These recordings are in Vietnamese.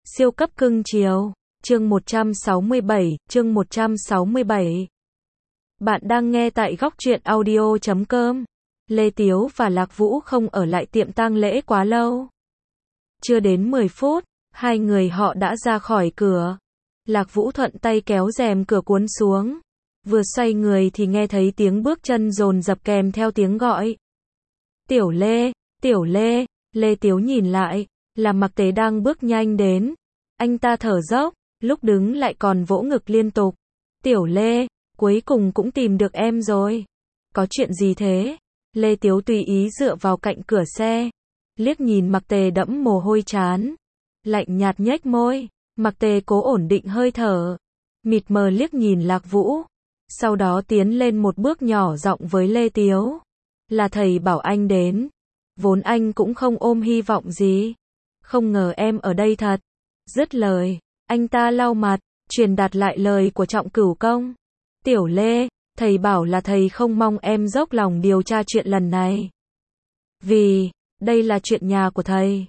Siêu cấp cưng chiều. Chương 167, chương 167. Bạn đang nghe tại góc truyện audio.com. Lê Tiếu và Lạc Vũ không ở lại tiệm tang lễ quá lâu. Chưa đến 10 phút, hai người họ đã ra khỏi cửa. Lạc Vũ thuận tay kéo rèm cửa cuốn xuống. Vừa xoay người thì nghe thấy tiếng bước chân dồn dập kèm theo tiếng gọi. Tiểu Lê, Tiểu Lê. Lê Tiếu nhìn lại, là Mặc Tế đang bước nhanh đến. Anh ta thở dốc, lúc đứng lại còn vỗ ngực liên tục. Tiểu Lê, cuối cùng cũng tìm được em rồi. Có chuyện gì thế? Lê Tiếu tùy ý dựa vào cạnh cửa xe, liếc nhìn Mặc Tề đẫm mồ hôi trán, lạnh nhạt nhếch môi. Mặc Tề cố ổn định hơi thở, mịt mờ liếc nhìn Lạc Vũ, sau đó tiến lên một bước nhỏ giọng với Lê Tiếu. Là thầy bảo anh đến, vốn anh cũng không ôm hy vọng gì, không ngờ em ở đây thật. Dứt lời, anh ta lau mặt, truyền đạt lại lời của Trọng Cửu Công. Tiểu Lê, thầy bảo là thầy không mong em dốc lòng điều tra chuyện lần này. Vì, đây là chuyện nhà của thầy.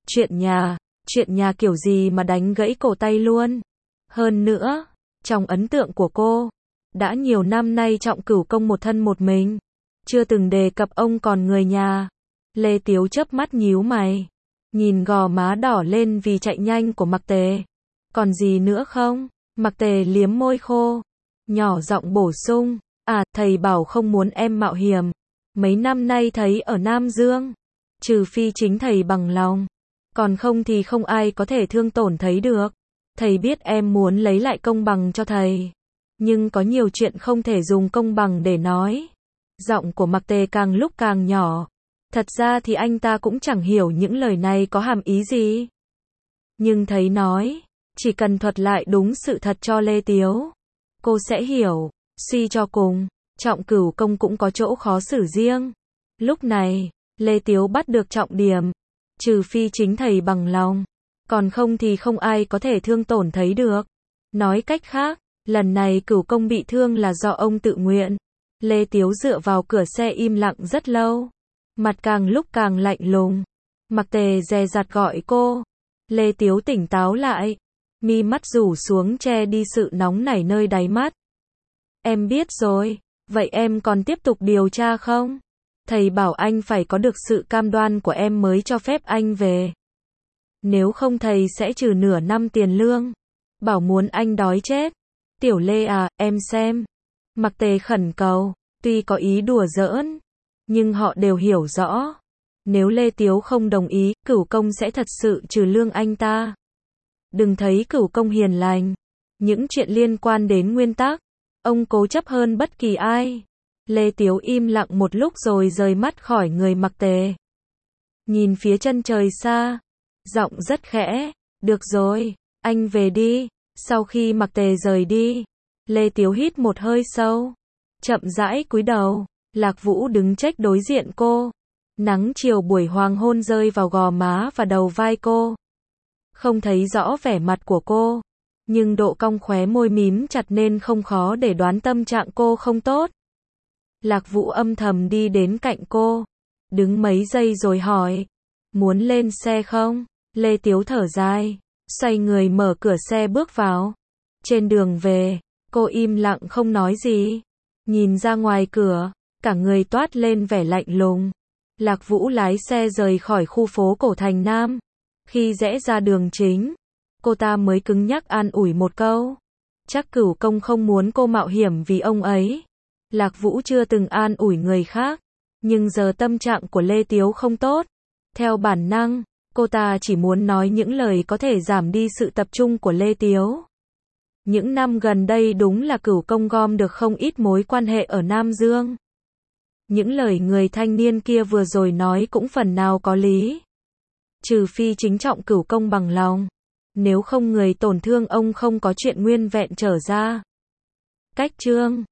Chuyện nhà kiểu gì mà đánh gãy cổ tay luôn. Hơn nữa, trong ấn tượng của cô, đã nhiều năm nay Trọng Cửu Công một thân một mình, chưa từng đề cập ông còn người nhà. Lê Tiếu chớp mắt nhíu mày, nhìn gò má đỏ lên vì chạy nhanh của Mặc Tề. Còn gì nữa không? Mặc Tề liếm môi khô, nhỏ giọng bổ sung. À, thầy bảo không muốn em mạo hiểm. Mấy năm nay thấy ở Nam Dương, trừ phi chính thầy bằng lòng, còn không thì không ai có thể thương tổn thấy được. Thầy biết em muốn lấy lại công bằng cho thầy, nhưng có nhiều chuyện không thể dùng công bằng để nói. Giọng của Mặc Tề càng lúc càng nhỏ. Thật ra thì anh ta cũng chẳng hiểu những lời này có hàm ý gì. Nhưng thấy nói, chỉ cần thuật lại đúng sự thật cho Lê Tiếu, cô sẽ hiểu. Suy cho cùng, Trọng Cửu Công cũng có chỗ khó xử riêng. Lúc này, Lê Tiếu bắt được trọng điểm. Trừ phi chính thầy bằng lòng, còn không thì không ai có thể thương tổn thấy được. Nói cách khác, lần này Cửu Công bị thương là do ông tự nguyện. Lê Tiếu dựa vào cửa xe im lặng rất lâu, mặt càng lúc càng lạnh lùng. Mặc Tề dè dặt gọi cô. Lê Tiếu tỉnh táo lại, mi mắt rủ xuống che đi sự nóng nảy nơi đáy mắt. Em biết rồi, vậy em còn tiếp tục điều tra không? Thầy bảo anh phải có được sự cam đoan của em mới cho phép anh về. Nếu không thầy sẽ trừ nửa năm tiền lương. Bảo muốn anh đói chết. Tiểu Lê à, em xem. Mặc Tề khẩn cầu, tuy có ý đùa giỡn, nhưng họ đều hiểu rõ. Nếu Lê Tiếu không đồng ý, Cửu Công sẽ thật sự trừ lương anh ta. Đừng thấy Cửu Công hiền lành. Những chuyện liên quan đến nguyên tắc, ông cố chấp hơn bất kỳ ai. Lê Tiếu im lặng một lúc rồi rời mắt khỏi người Mặc Tề. Nhìn phía chân trời xa, giọng rất khẽ. Được rồi, anh về đi. Sau khi Mặc Tề rời đi, Lê Tiếu hít một hơi sâu, chậm rãi cúi đầu. Lạc Vũ đứng chếch đối diện cô. Nắng chiều buổi hoàng hôn rơi vào gò má và đầu vai cô. Không thấy rõ vẻ mặt của cô, nhưng độ cong khóe môi mím chặt nên không khó để đoán tâm trạng cô không tốt. Lạc Vũ âm thầm đi đến cạnh cô, đứng mấy giây rồi hỏi, muốn lên xe không? Lê Tiếu thở dài, xoay người mở cửa xe bước vào. Trên đường về, cô im lặng không nói gì, nhìn ra ngoài cửa, cả người toát lên vẻ lạnh lùng. Lạc Vũ lái xe rời khỏi khu phố cổ thành Nam. Khi rẽ ra đường chính, cô ta mới cứng nhắc an ủi một câu. Chắc Cửu Công không muốn cô mạo hiểm vì ông ấy. Lạc Vũ chưa từng an ủi người khác, nhưng giờ tâm trạng của Lê Tiếu không tốt. Theo bản năng, cô ta chỉ muốn nói những lời có thể giảm đi sự tập trung của Lê Tiếu. Những năm gần đây đúng là Cửu Công gom được không ít mối quan hệ ở Nam Dương. Những lời người thanh niên kia vừa rồi nói cũng phần nào có lý. Trừ phi chính Trọng Cửu Công bằng lòng, nếu không người tổn thương ông không có chuyện nguyên vẹn trở ra. Cách chương